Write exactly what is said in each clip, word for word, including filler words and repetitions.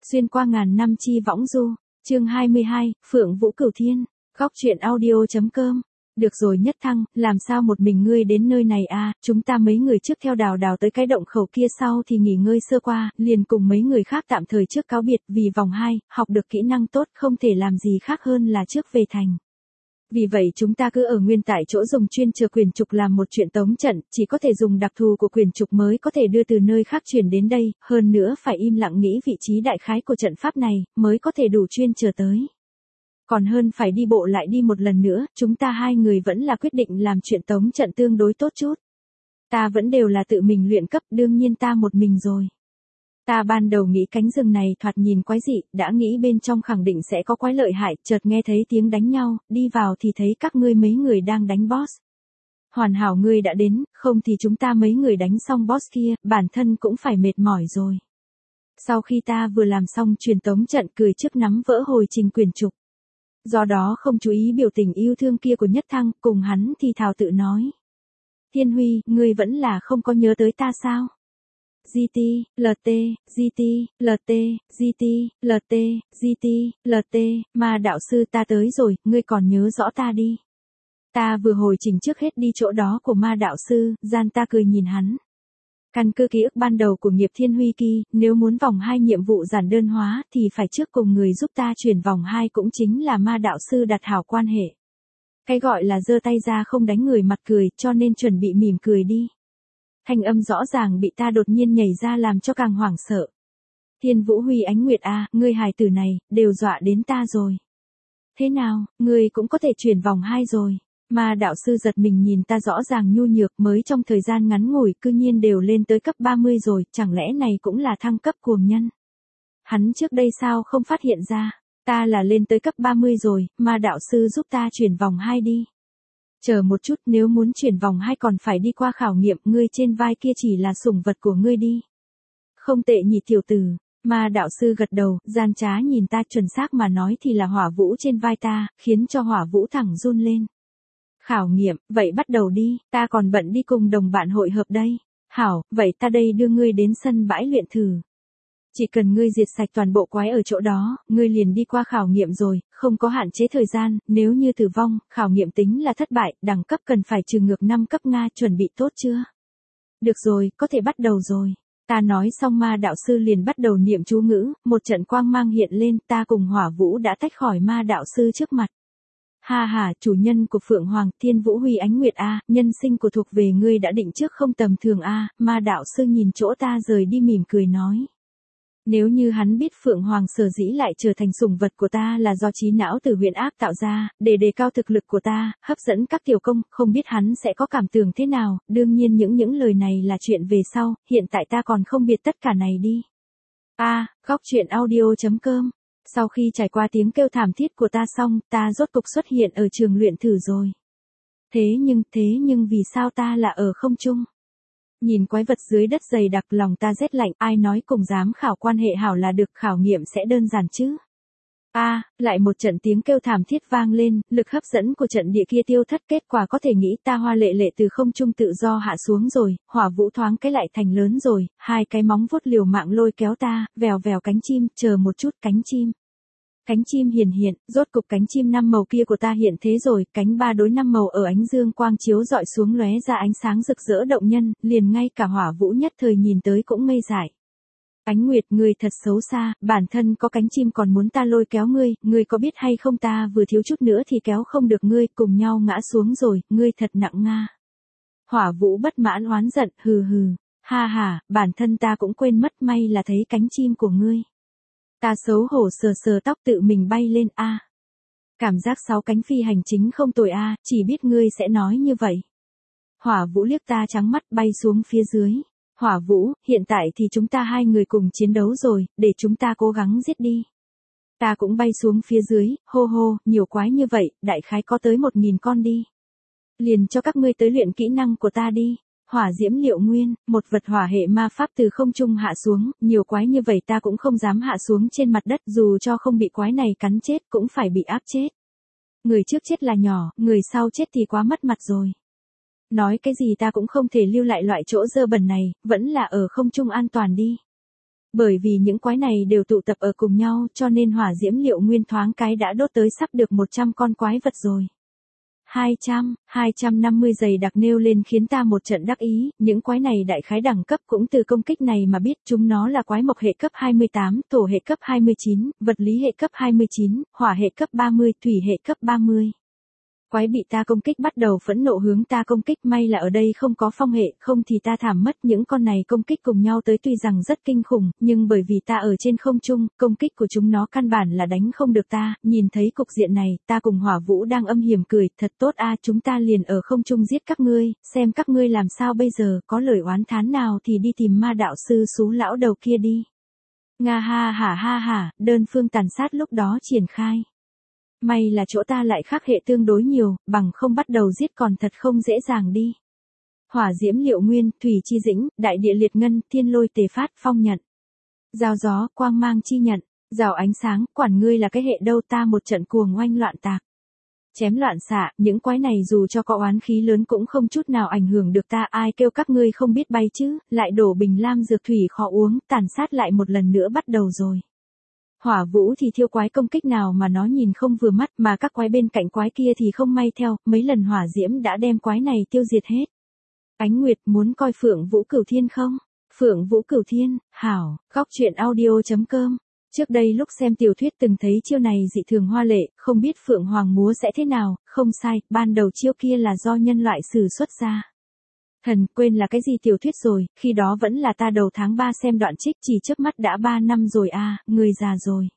Xuyên qua ngàn năm chi võng du, chương hai mươi hai, Phượng Vũ Cửu Thiên, góc truyện audio chấm com. Được rồi Nhất Thăng, làm sao một mình ngươi đến nơi này à, chúng ta mấy người trước theo Đào Đào tới cái động khẩu kia sau thì nghỉ ngơi sơ qua, liền cùng mấy người khác tạm thời trước cáo biệt vì vòng hai, học được kỹ năng tốt không thể làm gì khác hơn là trước về thành. Vì vậy chúng ta cứ ở nguyên tại chỗ dùng chuyên chờ quyền trục làm một chuyện tống trận, chỉ có thể dùng đặc thù của quyền trục mới có thể đưa từ nơi khác chuyển đến đây, hơn nữa phải im lặng nghĩ vị trí đại khái của trận pháp này, mới có thể đủ chuyên chờ tới. Còn hơn phải đi bộ lại đi một lần nữa, chúng ta hai người vẫn là quyết định làm chuyện tống trận tương đối tốt chút. Ta vẫn đều là tự mình luyện cấp, đương nhiên ta một mình rồi. Ta ban đầu nghĩ cánh rừng này thoạt nhìn quái dị, đã nghĩ bên trong khẳng định sẽ có quái lợi hại, chợt nghe thấy tiếng đánh nhau, đi vào thì thấy các ngươi mấy người đang đánh boss. Hoàn hảo ngươi đã đến, không thì chúng ta mấy người đánh xong boss kia, bản thân cũng phải mệt mỏi rồi. Sau khi ta vừa làm xong truyền tống trận cười trước nắm vỡ hồi trình quyền trục. Do đó không chú ý biểu tình yêu thương kia của Nhất Thăng, cùng hắn thì thào tự nói. Thiên Huy, ngươi vẫn là không có nhớ tới ta sao? giê tê, lờ tê, giê tê, lờ tê, giê tê, lờ tê, giê tê, lờ tê, mà đạo sư ta tới rồi, ngươi còn nhớ rõ ta đi. Ta vừa hồi trình trước hết đi chỗ đó của ma đạo sư, gian ta cười nhìn hắn. Căn cứ ký ức ban đầu của nghiệp Thiên Huy Kỳ, nếu muốn vòng hai nhiệm vụ giản đơn hóa thì phải trước cùng người giúp ta chuyển vòng hai cũng chính là ma đạo sư đặt hảo quan hệ. Cái gọi là giơ tay ra không đánh người mặt cười cho nên chuẩn bị mỉm cười đi. Thanh âm rõ ràng bị ta đột nhiên nhảy ra làm cho càng hoảng sợ. Thiên Vũ Huy Ánh Nguyệt à, ngươi hài tử này, đều dọa đến ta rồi. Thế nào, ngươi cũng có thể chuyển vòng hai rồi. Mà đạo sư giật mình nhìn ta rõ ràng nhu nhược mới trong thời gian ngắn ngủi cư nhiên đều lên tới cấp ba mươi rồi, chẳng lẽ này cũng là thăng cấp cuồng nhân. Hắn trước đây sao không phát hiện ra, ta là lên tới cấp ba mươi rồi, mà đạo sư giúp ta chuyển vòng hai đi. Chờ một chút, nếu muốn chuyển vòng hai còn phải đi qua khảo nghiệm, ngươi trên vai kia chỉ là sủng vật của ngươi đi. Không tệ nhỉ tiểu tử, mà đạo sư gật đầu, gian trá nhìn ta, chuẩn xác mà nói thì là hỏa vũ trên vai ta, khiến cho hỏa vũ thẳng run lên. Khảo nghiệm, vậy bắt đầu đi, ta còn bận đi cùng đồng bạn hội hợp đây. Hảo, vậy ta đây đưa ngươi đến sân bãi luyện thử. Chỉ cần ngươi diệt sạch toàn bộ quái ở chỗ đó, ngươi liền đi qua khảo nghiệm rồi, không có hạn chế thời gian, nếu như tử vong, khảo nghiệm tính là thất bại, đẳng cấp cần phải trừ ngược năm cấp Nga, chuẩn bị tốt chưa? Được rồi, có thể bắt đầu rồi. Ta nói xong ma đạo sư liền bắt đầu niệm chú ngữ, một trận quang mang hiện lên, ta cùng hỏa vũ đã tách khỏi ma đạo sư trước mặt. Ha ha, chủ nhân của Phượng Hoàng, Thiên Vũ Huy Ánh Nguyệt a, nhân sinh của thuộc về ngươi đã định trước không tầm thường a, ma đạo sư nhìn chỗ ta rời đi mỉm cười nói. Nếu như hắn biết Phượng Hoàng sở dĩ lại trở thành sủng vật của ta là do trí não từ huyện ác tạo ra, để đề cao thực lực của ta, hấp dẫn các tiểu công, không biết hắn sẽ có cảm tưởng thế nào, đương nhiên những những lời này là chuyện về sau, hiện tại ta còn không biết tất cả này đi. A, à, góc truyện audio chấm com. Sau khi trải qua tiếng kêu thảm thiết của ta xong, ta rốt cục xuất hiện ở trường luyện thử rồi. Thế nhưng, thế nhưng vì sao ta là ở không trung? Nhìn quái vật dưới đất dày đặc lòng ta rét lạnh, ai nói cùng dám khảo quan hệ hảo là được, khảo nghiệm sẽ đơn giản chứ? A, à, lại một trận tiếng kêu thảm thiết vang lên, lực hấp dẫn của trận địa kia tiêu thất, kết quả có thể nghĩ ta hoa lệ lệ từ không trung tự do hạ xuống rồi, hỏa vũ thoáng cái lại thành lớn rồi, hai cái móng vuốt liều mạng lôi kéo ta, vèo vèo cánh chim, chờ một chút cánh chim. Cánh chim hiển hiện, rốt cục cánh chim năm màu kia của ta hiện thế rồi, cánh ba đối năm màu ở ánh dương quang chiếu dọi xuống lóe ra ánh sáng rực rỡ động nhân, liền ngay cả hỏa vũ nhất thời nhìn tới cũng ngây dại. Ánh Nguyệt, ngươi thật xấu xa, bản thân có cánh chim còn muốn ta lôi kéo ngươi, ngươi có biết hay không ta vừa thiếu chút nữa thì kéo không được ngươi, cùng nhau ngã xuống rồi, ngươi thật nặng nga. Hỏa vũ bất mãn oán giận, hừ hừ, ha ha, bản thân ta cũng quên mất, may là thấy cánh chim của ngươi. Ta xấu hổ sờ sờ tóc tự mình bay lên a. À. Cảm giác sáu cánh phi hành chính không tồi a, à, chỉ biết ngươi sẽ nói như vậy. Hỏa Vũ liếc ta trắng mắt bay xuống phía dưới. Hỏa Vũ, hiện tại thì chúng ta hai người cùng chiến đấu rồi, để chúng ta cố gắng giết đi. Ta cũng bay xuống phía dưới, hô hô, nhiều quái như vậy, đại khái có tới một nghìn con đi. Liền cho các ngươi tới luyện kỹ năng của ta đi. Hỏa diễm liệu nguyên, một vật hỏa hệ ma pháp từ không trung hạ xuống, nhiều quái như vậy ta cũng không dám hạ xuống trên mặt đất, dù cho không bị quái này cắn chết cũng phải bị áp chết. Người trước chết là nhỏ, người sau chết thì quá mất mặt rồi. Nói cái gì ta cũng không thể lưu lại loại chỗ dơ bẩn này, vẫn là ở không trung an toàn đi. Bởi vì những quái này đều tụ tập ở cùng nhau cho nên hỏa diễm liệu nguyên thoáng cái đã đốt tới sắp được một trăm con quái vật rồi. hai trăm, hai trăm năm mươi giày đặc nêu lên khiến ta một trận đắc ý, những quái này đại khái đẳng cấp cũng từ công kích này mà biết chúng nó là quái mộc hệ cấp hai mươi tám, thổ hệ cấp hai mươi chín, vật lý hệ cấp hai mươi chín, hỏa hệ cấp ba mươi, thủy hệ cấp ba mươi. Quái bị ta công kích bắt đầu phẫn nộ hướng ta công kích, may là ở đây không có phong hệ, không thì ta thảm mất. Những con này công kích cùng nhau tới tuy rằng rất kinh khủng, nhưng bởi vì ta ở trên không trung, công kích của chúng nó căn bản là đánh không được ta. Nhìn thấy cục diện này, ta cùng Hỏa Vũ đang âm hiểm cười, thật tốt a, chúng ta liền ở không trung giết các ngươi, xem các ngươi làm sao bây giờ, có lời oán thán nào thì đi tìm ma đạo sư Sú lão đầu kia đi. Nga ha hả ha hả, đơn phương tàn sát lúc đó triển khai. May là chỗ ta lại khác hệ tương đối nhiều, bằng không bắt đầu giết còn thật không dễ dàng đi. Hỏa diễm liệu nguyên, thủy chi dĩnh, đại địa liệt ngân, thiên lôi tề phát, phong nhận. Giao gió, quang mang chi nhận, rào ánh sáng, quản ngươi là cái hệ đâu, ta một trận cuồng oanh loạn tạc. Chém loạn xạ, những quái này dù cho có oán khí lớn cũng không chút nào ảnh hưởng được ta, ai kêu các ngươi không biết bay chứ, lại đổ bình lam dược thủy khó uống, tàn sát lại một lần nữa bắt đầu rồi. Hỏa Vũ thì thiêu quái công kích nào mà nó nhìn không vừa mắt, mà các quái bên cạnh quái kia thì không may theo, mấy lần hỏa diễm đã đem quái này tiêu diệt hết. Ánh Nguyệt muốn coi Phượng Vũ Cửu Thiên không? Phượng Vũ Cửu Thiên, hảo, góc truyện audio chấm com. Trước đây lúc xem tiểu thuyết từng thấy chiêu này dị thường hoa lệ, không biết Phượng Hoàng múa sẽ thế nào, không sai, ban đầu chiêu kia là do nhân loại sử xuất ra. Thần, quên là cái gì tiểu thuyết rồi, khi đó vẫn là ta đầu tháng ba xem đoạn trích, chỉ chớp mắt đã ba năm rồi à, người già rồi.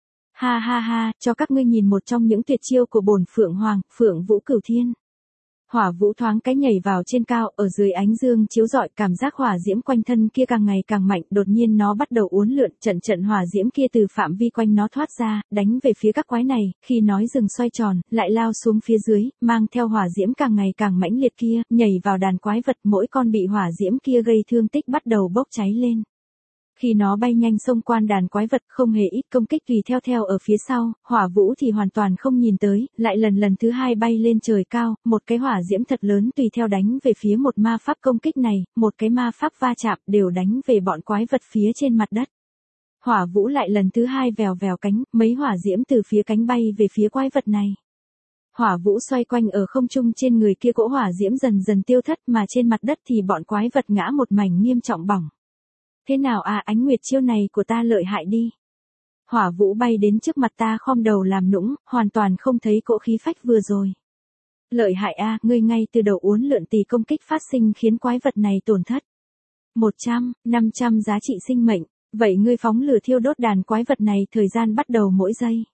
Ha ha ha, cho các ngươi nhìn một trong những tuyệt chiêu của bổn Phượng Hoàng, Phượng Vũ Cửu Thiên. Hỏa Vũ thoáng cái nhảy vào trên cao, ở dưới ánh dương chiếu rọi, cảm giác hỏa diễm quanh thân kia càng ngày càng mạnh, đột nhiên nó bắt đầu uốn lượn, trận trận hỏa diễm kia từ phạm vi quanh nó thoát ra, đánh về phía các quái này, khi nói dừng xoay tròn, lại lao xuống phía dưới, mang theo hỏa diễm càng ngày càng mãnh liệt kia, nhảy vào đàn quái vật, mỗi con bị hỏa diễm kia gây thương tích bắt đầu bốc cháy lên. Khi nó bay nhanh xông quan đàn quái vật, không hề ít công kích tùy theo theo ở phía sau, Hỏa Vũ thì hoàn toàn không nhìn tới, lại lần lần thứ hai bay lên trời cao, một cái hỏa diễm thật lớn tùy theo đánh về phía một ma pháp công kích này, một cái ma pháp va chạm đều đánh về bọn quái vật phía trên mặt đất. Hỏa Vũ lại lần thứ hai vèo vèo cánh, mấy hỏa diễm từ phía cánh bay về phía quái vật này. Hỏa Vũ xoay quanh ở không trung, trên người kia cỗ hỏa diễm dần dần tiêu thất, mà trên mặt đất thì bọn quái vật ngã một mảnh nghiêm trọng bỏng. Thế nào à, Ánh Nguyệt, chiêu này của ta lợi hại đi. Hỏa Vũ bay đến trước mặt ta khom đầu làm nũng, hoàn toàn không thấy cỗ khí phách vừa rồi. Lợi hại à, ngươi ngay từ đầu uốn lượn tì công kích phát sinh khiến quái vật này tổn thất. một trăm, năm trăm giá trị sinh mệnh, vậy ngươi phóng lửa thiêu đốt đàn quái vật này, thời gian bắt đầu mỗi giây.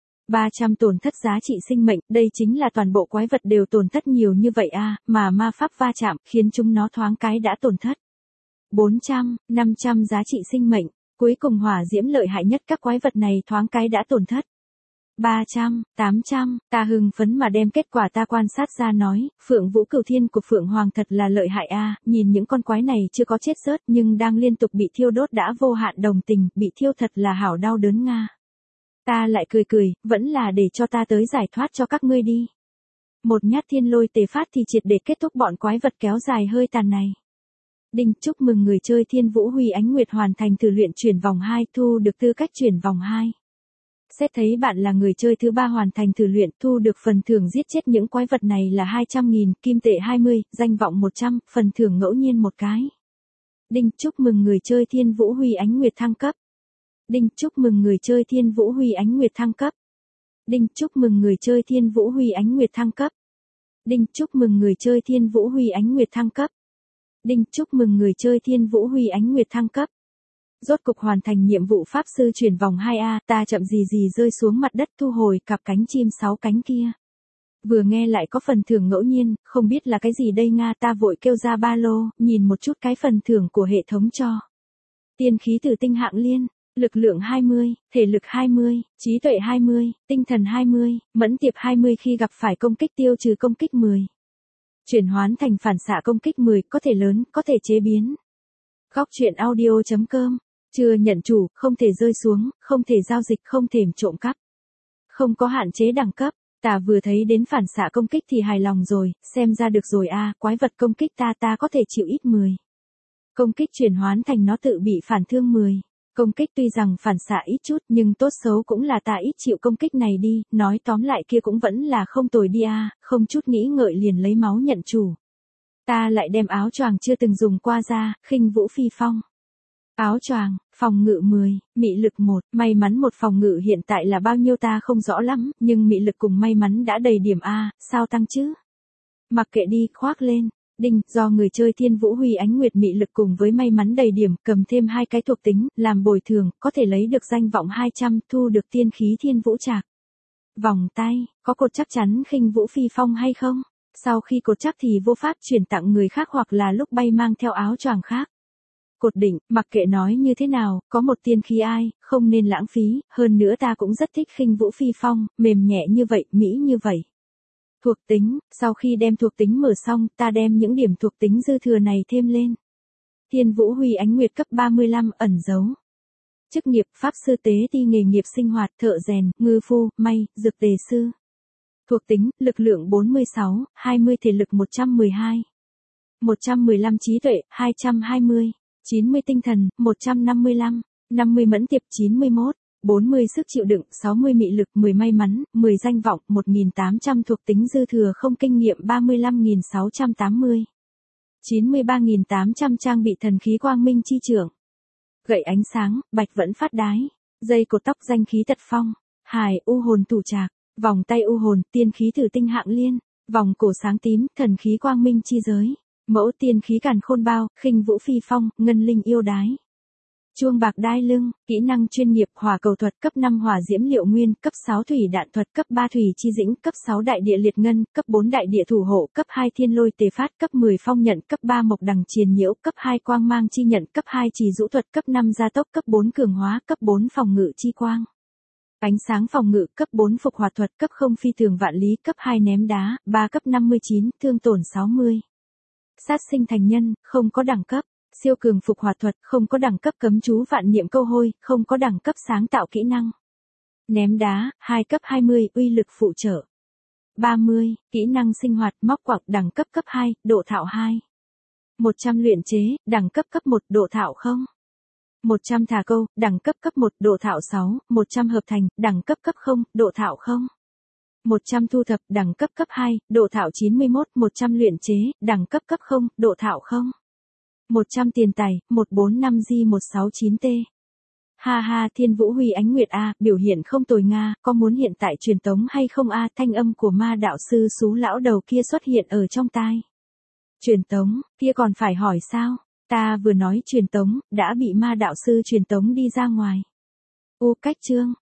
ba trăm tổn thất giá trị sinh mệnh, đây chính là toàn bộ quái vật đều tổn thất nhiều như vậy à, mà ma pháp va chạm khiến chúng nó thoáng cái đã tổn thất. bốn trăm, năm trăm giá trị sinh mệnh, cuối cùng hỏa diễm lợi hại nhất các quái vật này thoáng cái đã tổn thất. ba trăm, tám trăm, ta hưng phấn mà đem kết quả ta quan sát ra nói, Phượng Vũ Cửu Thiên của Phượng Hoàng thật là lợi hại a, nhìn những con quái này chưa có chết rớt nhưng đang liên tục bị thiêu đốt đã vô hạn đồng tình, bị thiêu thật là hảo đau đớn nga. Ta lại cười cười, vẫn là để cho ta tới giải thoát cho các ngươi đi. Một nhát thiên lôi tề phát thì triệt để kết thúc bọn quái vật kéo dài hơi tàn này. Đinh, chúc mừng người chơi Thiên Vũ Huy Ánh Nguyệt hoàn thành thử luyện chuyển vòng hai, thu được tư cách chuyển vòng hai. Xét thấy bạn là người chơi thứ ba hoàn thành thử luyện, thu được phần thưởng giết chết những quái vật này là hai trăm nghìn, kim tệ hai mươi, danh vọng một trăm, phần thưởng ngẫu nhiên một cái. Đinh, chúc mừng người chơi Thiên Vũ Huy Ánh Nguyệt thăng cấp. Đinh, chúc mừng người chơi Thiên Vũ Huy Ánh Nguyệt thăng cấp. Đinh, chúc mừng người chơi Thiên Vũ Huy Ánh Nguyệt thăng cấp. Đinh, chúc mừng người chơi Thiên Vũ Huy Ánh Nguyệt thăng cấp. Đinh, chúc mừng người chơi Thiên Vũ Huy Ánh Nguyệt thăng cấp. Rốt cục hoàn thành nhiệm vụ pháp sư chuyển vòng hai A, ta chậm gì gì rơi xuống mặt đất thu hồi cặp cánh chim sáu cánh kia. Vừa nghe lại có phần thưởng ngẫu nhiên, không biết là cái gì đây nga, ta vội kêu ra ba lô, nhìn một chút cái phần thưởng của hệ thống cho. Tiên khí tử tinh hạng liên, lực lượng hai mươi, thể lực hai mươi, trí tuệ hai mươi, tinh thần hai mươi, mẫn tiệp hai mươi khi gặp phải công kích tiêu trừ công kích mười. Chuyển hoán thành phản xạ công kích mười, có thể lớn, có thể chế biến. Góc truyện audio chấm com. Chưa nhận chủ, không thể rơi xuống, không thể giao dịch, không thể trộm cắp. Không có hạn chế đẳng cấp. Ta vừa thấy đến phản xạ công kích thì hài lòng rồi, xem ra được rồi a, à, quái vật công kích ta ta có thể chịu ít mười. Công kích chuyển hoán thành nó tự bị phản thương mười. Công kích tuy rằng phản xạ ít chút nhưng tốt xấu cũng là ta ít chịu công kích này đi, nói tóm lại kia cũng vẫn là không tồi đi a, không chút nghĩ ngợi liền lấy máu nhận chủ. Ta lại đem áo choàng chưa từng dùng qua ra, khinh vũ phi phong. Áo choàng, phòng ngự mười, mị lực một, may mắn một phòng ngự hiện tại là bao nhiêu ta không rõ lắm, nhưng mị lực cùng may mắn đã đầy điểm A, sao tăng chứ? Mặc kệ đi, khoác lên. Đinh, do người chơi Thiên Vũ Huy Ánh Nguyệt mị lực cùng với may mắn đầy điểm, cầm thêm hai cái thuộc tính, làm bồi thường, có thể lấy được danh vọng hai trăm, thu được tiên khí Thiên Vũ Trạc. Vòng tay, có cột chắc chắn khinh vũ phi phong hay không? Sau khi cột chắc thì vô pháp chuyển tặng người khác hoặc là lúc bay mang theo áo choàng khác. Cột định, mặc kệ nói như thế nào, có một tiên khí ai, không nên lãng phí, hơn nữa ta cũng rất thích khinh vũ phi phong, mềm nhẹ như vậy, mỹ như vậy. Thuộc tính, sau khi đem thuộc tính mở xong, ta đem những điểm thuộc tính dư thừa này thêm lên. Thiên Vũ Huy Ánh Nguyệt cấp ba mươi lăm, ẩn dấu. Chức nghiệp, pháp sư tế ti nghề nghiệp sinh hoạt, thợ rèn, ngư phu, may, dược tề sư. Thuộc tính, lực lượng bốn mươi sáu, hai mươi thể lực một trăm mười hai. một trăm mười lăm trí tuệ, hai trăm hai mươi. chín mươi tinh thần, một trăm năm mươi lăm. năm mươi mẫn tiệp, chín mươi mốt. bốn mươi sức chịu đựng, sáu mươi mị lực, mười may mắn, mười danh vọng, một nghìn tám trăm thuộc tính dư thừa không kinh nghiệm ba mươi lăm nghìn sáu trăm tám mươi. chín mươi ba nghìn tám trăm trang bị thần khí quang minh chi trưởng. Gậy ánh sáng, bạch vẫn phát đái. Dây cột tóc danh khí tật phong. Hài, u hồn tủ trạc. Vòng tay u hồn, tiên khí thử tinh hạng liên. Vòng cổ sáng tím, thần khí quang minh chi giới. Mẫu tiên khí càn khôn bao, khinh vũ phi phong, ngân linh yêu đái. Chuông bạc đai lưng, kỹ năng chuyên nghiệp hỏa cầu thuật cấp năm hỏa diễm liệu nguyên, cấp sáu thủy đạn thuật, cấp ba thủy chi dĩnh, cấp sáu đại địa liệt ngân, cấp bốn đại địa thủ hộ, cấp hai thiên lôi tề phát, cấp mười phong nhận, cấp ba mộc đằng triền nhiễu, cấp hai quang mang chi nhận, cấp hai trì rũ thuật, cấp năm gia tốc, cấp bốn cường hóa, cấp bốn phòng ngự chi quang. Ánh sáng phòng ngự, cấp bốn phục hoạt thuật, cấp không phi thường vạn lý, cấp hai ném đá, ba cấp năm mươi chín, thương tổn sáu mươi. Sát sinh thành nhân, không có đẳng cấp. Siêu cường phục hoạt thuật, không có đẳng cấp cấm chú vạn niệm câu hôi, không có đẳng cấp sáng tạo kỹ năng. Ném đá, hai cấp hai mươi, uy lực phụ trợ. ba mươi, kỹ năng sinh hoạt, móc quặng, đẳng cấp cấp hai, độ thạo hai. một trăm luyện chế, đẳng cấp cấp một, độ thạo không. một trăm thả câu, đẳng cấp cấp một, độ thạo sáu, một trăm hợp thành, đẳng cấp cấp không, độ thạo không. một trăm thu thập, đẳng cấp cấp hai, độ thạo chín mươi mốt, một trăm luyện chế, đẳng cấp cấp không, độ thạo không. một trăm tiền tài, một bốn năm G một sáu chín T. Ha ha, Thiên Vũ Huy Ánh Nguyệt A, biểu hiện không tồi Nga, có muốn hiện tại truyền tống hay không A, thanh âm của ma đạo sư xú lão đầu kia xuất hiện ở trong tai. Truyền tống, kia còn phải hỏi sao, ta vừa nói truyền tống, đã bị ma đạo sư truyền tống đi ra ngoài. U cách chương,